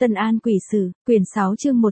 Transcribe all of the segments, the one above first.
Tân An Quỷ Sử, quyển 6 chương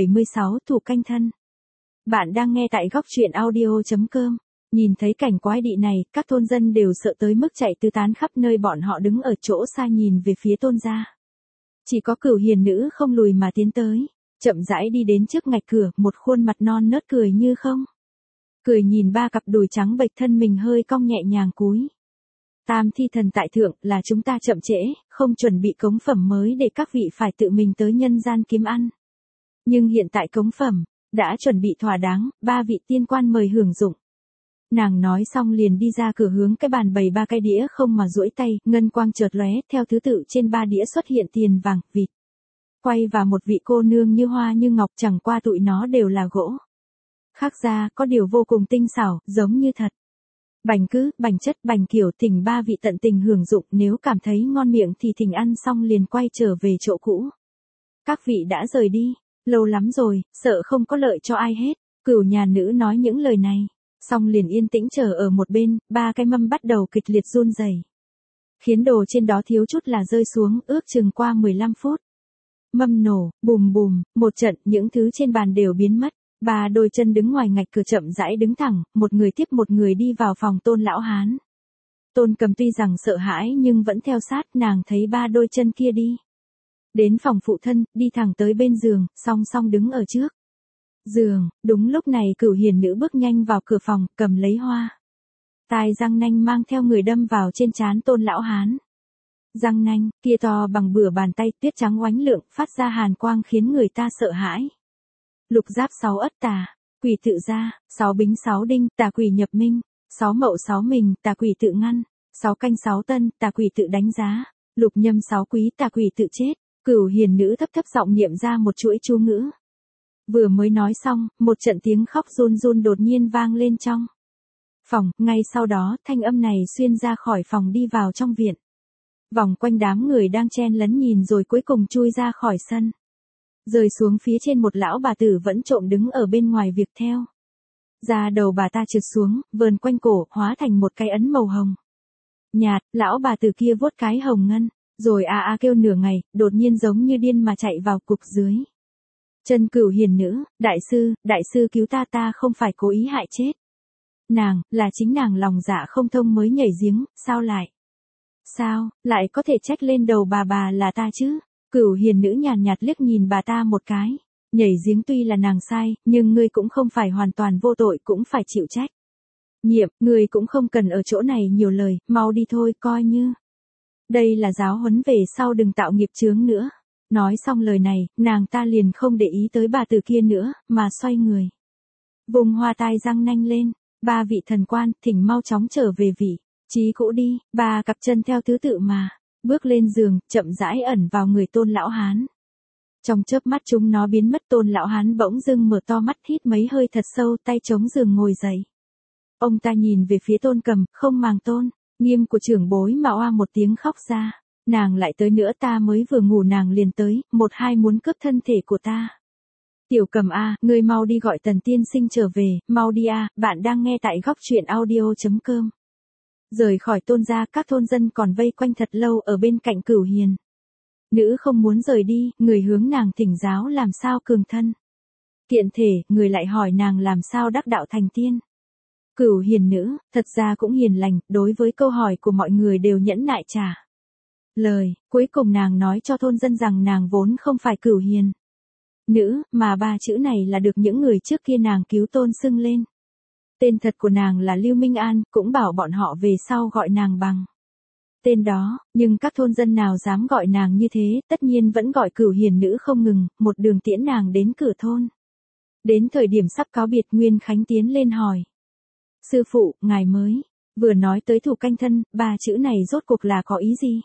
176 Thủ Canh Thân. Bạn đang nghe tại góc truyện audio.com. Nhìn thấy cảnh quái dị này, các thôn dân đều sợ tới mức chạy tứ tán khắp nơi, bọn họ đứng ở chỗ xa nhìn về phía Tôn gia. Chỉ có Cửu Hiền nữ không lùi mà tiến tới, chậm rãi đi đến trước ngạch cửa, một khuôn mặt non nớt cười như không. Cười nhìn ba cặp đùi trắng bệch, thân mình hơi cong nhẹ nhàng cúi. Tam thi thần tại thượng, là chúng ta chậm trễ, không chuẩn bị cống phẩm mới để các vị phải tự mình tới nhân gian kiếm ăn. Nhưng hiện tại cống phẩm đã chuẩn bị thỏa đáng, ba vị tiên quan mời hưởng dụng. Nàng nói xong liền đi ra cửa hướng cái bàn bày ba cái đĩa không mà duỗi tay, ngân quang chợt lóe, theo thứ tự trên ba đĩa xuất hiện tiền vàng, vịt, quay và một vị cô nương như hoa như ngọc, chẳng qua tụi nó đều là gỗ. Khác ra, có điều vô cùng tinh xảo, giống như thật. Bành cứ, bành chất, bành kiểu, thỉnh ba vị tận tình hưởng dụng, nếu cảm thấy ngon miệng thì thỉnh ăn xong liền quay trở về chỗ cũ. Các vị đã rời đi, lâu lắm rồi, sợ không có lợi cho ai hết. Cửu nhà nữ nói những lời này, xong liền yên tĩnh chờ ở một bên, ba cái mâm bắt đầu kịch liệt run rẩy, khiến đồ trên đó thiếu chút là rơi xuống, ước chừng qua 15 phút. Mâm nổ, bùm bùm, một trận, những thứ trên bàn đều biến mất. Ba đôi chân đứng ngoài ngạch cửa chậm rãi đứng thẳng, một người tiếp một người đi vào phòng Tôn lão hán. Tôn Cầm tuy rằng sợ hãi nhưng vẫn theo sát, nàng thấy ba đôi chân kia đi đến phòng phụ thân, đi thẳng tới bên giường, song song đứng ở trước giường. Đúng lúc này Cửu Hiền nữ bước nhanh vào cửa phòng, cầm lấy hoa tai răng nanh mang theo người đâm vào trên trán Tôn lão hán. Răng nanh kia to bằng bửa bàn tay, tuyết trắng oánh lượng, phát ra hàn quang khiến người ta sợ hãi. Lục giáp 6 ất tà, quỷ tự ra, 6 bính 6 đinh, tà quỷ nhập minh, 6 mậu 6 mình, tà quỷ tự ngăn, 6 canh 6 tân, tà quỷ tự đánh giá, lục nhâm 6 quý, tà quỷ tự chết. Cửu Hiền nữ thấp thấp giọng niệm ra một chuỗi chú ngữ. Vừa mới nói xong, một trận tiếng khóc run run đột nhiên vang lên trong phòng, ngay sau đó thanh âm này xuyên ra khỏi phòng đi vào trong viện. Vòng quanh đám người đang chen lấn nhìn rồi cuối cùng chui ra khỏi sân. Rơi xuống phía trên một lão bà tử vẫn trộm đứng ở bên ngoài việc theo. Da đầu bà ta trượt xuống, vờn quanh cổ, hóa thành một cái ấn màu hồng nhạt. Lão bà tử kia vuốt cái hồng ngân, rồi kêu nửa ngày, đột nhiên giống như điên mà chạy vào cục dưới chân Cửu Hiền nữ. Đại sư cứu ta, ta không phải cố ý hại chết nàng, là chính nàng lòng dạ không thông mới nhảy giếng, sao lại có thể trách lên đầu bà là ta chứ? Cửu Hiền nữ nhàn nhạt liếc nhìn bà ta một cái. Nhảy giếng tuy là nàng sai, nhưng ngươi cũng không phải hoàn toàn vô tội, cũng phải chịu trách nhiệm. Ngươi cũng không cần ở chỗ này nhiều lời, mau đi thôi, coi như đây là giáo huấn, về sau đừng tạo nghiệp chướng nữa. Nói xong lời này, nàng ta liền không để ý tới bà tử kia nữa, mà xoay người vùng hoa tai răng nanh lên. Ba vị thần quan, thỉnh mau chóng trở về vị trí cũ đi. Ba cặp chân theo thứ tự mà bước lên giường, chậm rãi ẩn vào người Tôn lão hán. Trong chớp mắt chúng nó biến mất. Tôn lão hán bỗng dưng mở to mắt, hít mấy hơi thật sâu, tay chống giường ngồi dậy. Ông ta nhìn về phía Tôn Cầm, không màng tôn nghiêm của trưởng bối mà oa một tiếng khóc ra. Nàng lại tới nữa, ta mới vừa ngủ nàng liền tới, 1-2 muốn cướp thân thể của ta. Tiểu Cầm ngươi mau đi gọi Tần tiên sinh trở về, mau đi bạn đang nghe tại góc truyện audio.com. Rời khỏi Tôn gia, các thôn dân còn vây quanh thật lâu ở bên cạnh Cửu Hiền nữ không muốn rời đi. Người hướng nàng thỉnh giáo làm sao cường thân kiện thể, người lại hỏi nàng làm sao đắc đạo thành tiên. Cửu Hiền nữ thật ra cũng hiền lành, đối với câu hỏi của mọi người đều nhẫn nại trả lời. Cuối cùng nàng nói cho thôn dân rằng nàng vốn không phải Cửu Hiền nữ, mà ba chữ này là được những người trước kia nàng cứu tôn xưng lên. Tên thật của nàng là Lưu Minh An, cũng bảo bọn họ về sau gọi nàng bằng tên đó, nhưng các thôn dân nào dám gọi nàng như thế, tất nhiên vẫn gọi Cửu Hiền nữ không ngừng, một đường tiễn nàng đến cửa thôn. Đến thời điểm sắp cáo biệt, Nguyên Khánh tiến lên hỏi: Sư phụ, ngài mới vừa nói tới thủ canh thân, ba chữ này rốt cuộc là có ý gì?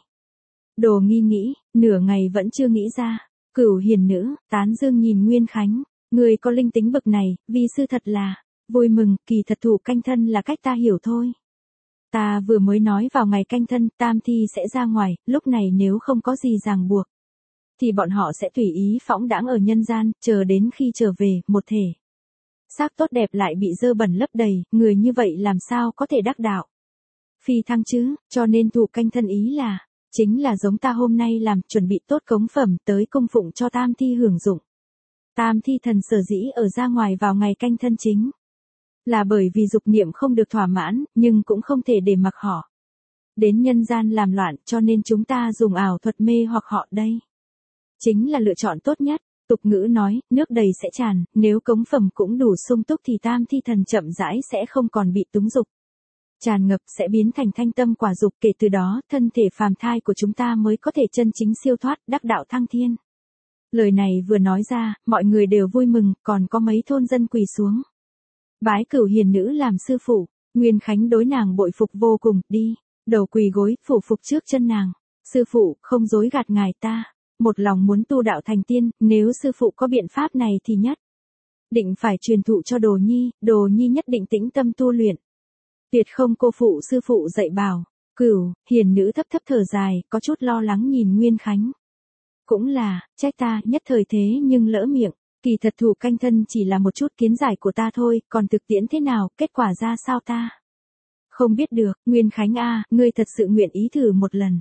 Đồ Nghi nghĩ, nửa ngày vẫn chưa nghĩ ra. Cửu Hiền nữ tán dương nhìn Nguyên Khánh, người có linh tính bậc này, vi sư thật là vui mừng. Kỳ thật thủ canh thân là cách ta hiểu thôi. Ta vừa mới nói vào ngày canh thân, tam thi sẽ ra ngoài, lúc này nếu không có gì ràng buộc, thì bọn họ sẽ tùy ý phóng đãng ở nhân gian, chờ đến khi trở về, một thể xác tốt đẹp lại bị dơ bẩn lấp đầy, người như vậy làm sao có thể đắc đạo phi thăng chứ? Cho nên thủ canh thân ý là Chính là giống ta hôm nay làm, chuẩn bị tốt cống phẩm tới cung phụng cho tam thi hưởng dụng. Tam thi thần sở dĩ ở ra ngoài vào ngày canh thân chính. Là bởi vì dục niệm không được thỏa mãn, nhưng cũng không thể để mặc họ đến nhân gian làm loạn, cho nên chúng ta dùng ảo thuật mê hoặc họ đây. Chính là lựa chọn tốt nhất. Tục ngữ nói, nước đầy sẽ tràn, nếu cống phẩm cũng đủ sung túc thì tam thi thần chậm rãi sẽ không còn bị túng dục tràn ngập, sẽ biến thành thanh tâm quả dục, kể từ đó, thân thể phàm thai của chúng ta mới có thể chân chính siêu thoát, đắc đạo thăng thiên. Lời này vừa nói ra, mọi người đều vui mừng, còn có mấy thôn dân quỳ xuống bái Cửu Hiền nữ làm sư phụ. Nguyên Khánh đối nàng bội phục vô cùng, đi, đầu quỳ gối, phủ phục trước chân nàng. Sư phụ, không dối gạt ngài ta, một lòng muốn tu đạo thành tiên, nếu sư phụ có biện pháp này thì nhất định phải truyền thụ cho Đồ Nhi nhất định tĩnh tâm tu luyện. Tuyệt không cô phụ sư phụ dạy bảo. Cửu Hiền nữ thấp thấp thở dài, có chút lo lắng nhìn Nguyên Khánh. Cũng là, trách ta, nhất thời thế nhưng lỡ miệng. Kỳ thật thủ canh thân chỉ là một chút kiến giải của ta thôi, còn thực tiễn thế nào, kết quả ra sao ta không biết được. Nguyên Khánh a, ngươi thật sự nguyện ý thử một lần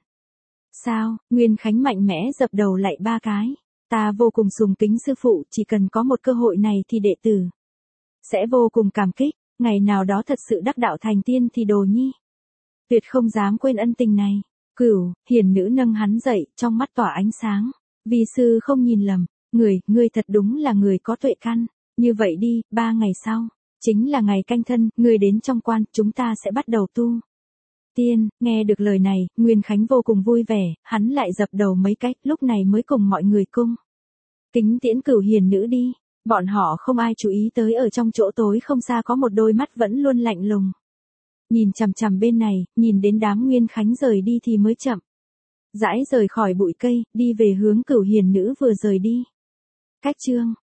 sao? Nguyên Khánh mạnh mẽ dập đầu lạy 3 cái. Ta vô cùng sùng kính sư phụ, chỉ cần có một cơ hội này thì đệ tử sẽ vô cùng cảm kích. Ngày nào đó thật sự đắc đạo thành tiên thì Đồ Nhi tuyệt không dám quên ân tình này. Cửu Hiền nữ nâng hắn dậy, trong mắt tỏa ánh sáng. Vi sư không nhìn lầm, ngươi thật đúng là người có tuệ căn. Như vậy đi, 3 ngày sau, chính là ngày canh thân, ngươi đến trong quan, chúng ta sẽ bắt đầu tu tiên. Nghe được lời này, Nguyên Khánh vô cùng vui vẻ, hắn lại dập đầu mấy cách, lúc này mới cùng mọi người cung kính tiễn Cửu Hiền nữ đi. Bọn họ không ai chú ý tới ở trong chỗ tối không xa có một đôi mắt vẫn luôn lạnh lùng nhìn chằm chằm bên này, nhìn đến đám Nguyên Khánh rời đi thì mới chậm rãi rời khỏi bụi cây, đi về hướng Cửu Hiền nữ vừa rời đi. Cách chương